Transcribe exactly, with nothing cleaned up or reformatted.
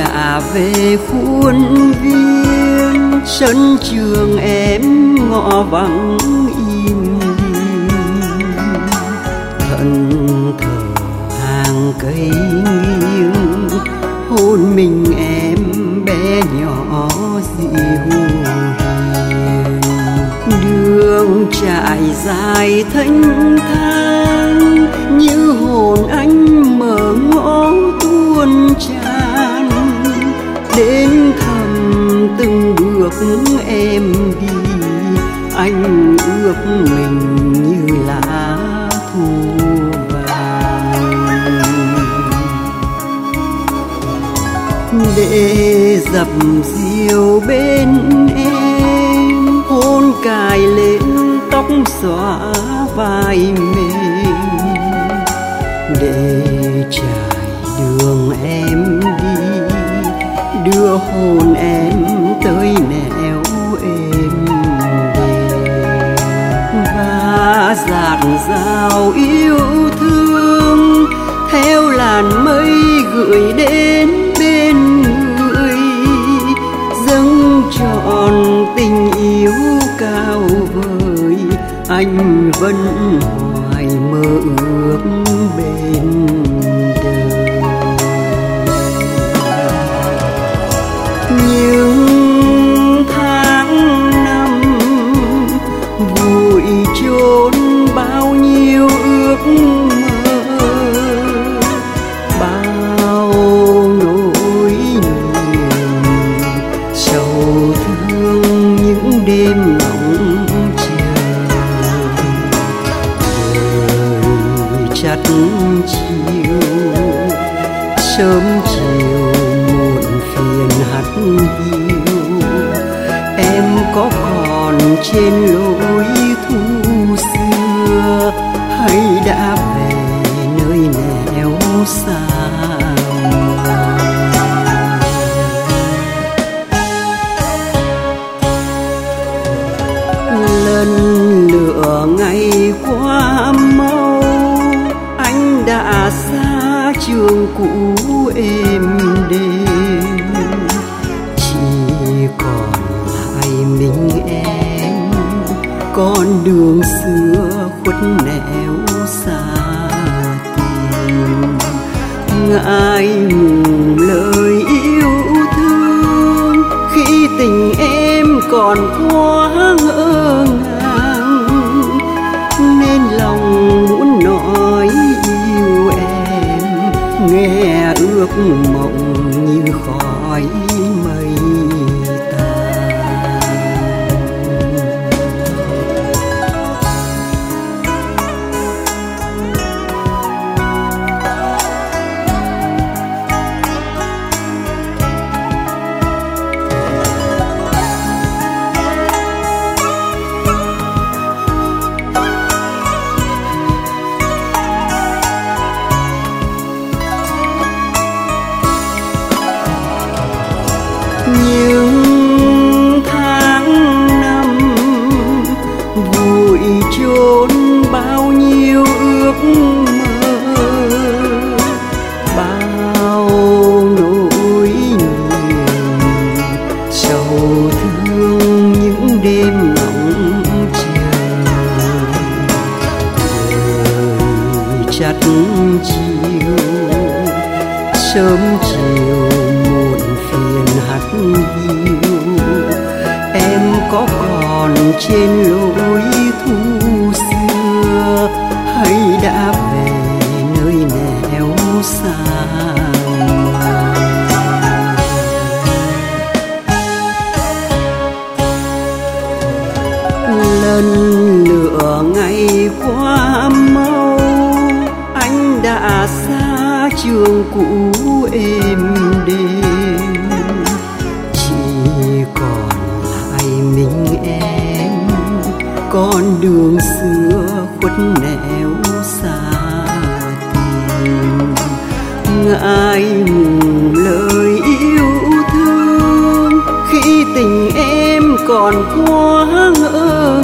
trả về khuôn viên, sân trường em ngõ vắng im lìm. Thẫn thờ hàng cây nghiêng, hôn mình em bé nhỏ dịu hiền. Đường trải dài thanh thang, như hồn anh mở ngõ tuôn tràn. Đến thầm từng bước em đi, anh ước mình như lá thu vàng. Để dập dìu bên em, hôn cài lên tóc xõa vai mềm. Để trải đường em đi, đưa hồn em tới nẻo êm đềm. Và dạt dào yêu thương theo làn mây gửi đến bên người, dâng trọn tình yêu cao vời. Anh vẫn hoài mơ ước bên đời. Những tháng năm vùi chôn bao nhiêu ước mơ, bao nỗi niềm sầu thương những đêm ngóng chờ. Đời chắt chiều, sớm chiều muộn phiền hắt hiu. Em có còn trên lối thu xưa, hay đã về nơi nẻo xa lần lửa ngày qua mau. Anh đã xa trường cũ êm đềm, chỉ còn lại mình em. Con đường xưa khuất nẻo xa tìm, ngại ngùng lời yêu thương khi tình em còn quá ngỡ ngàng. Nên lòng muốn nói yêu em, nghe ước mộng như khói mây tàn. Những tháng năm vùi chôn bao nhiêu ước mơ, bao nỗi niềm sầu thương những đêm ngóng chờ. Đời chắt chiều, sớm chiều muộn phiền hắt hiu. Em có còn trên lối thu xưa, hay đã về nơi nẻo xa lần lửa ngày qua mau. Anh đã xa trường cũ êm đềm, chỉ còn lại mình em. Con đường xưa khuất nẻo xa tìm, ngại ngùng lời yêu thương khi tình em còn quá ngỡ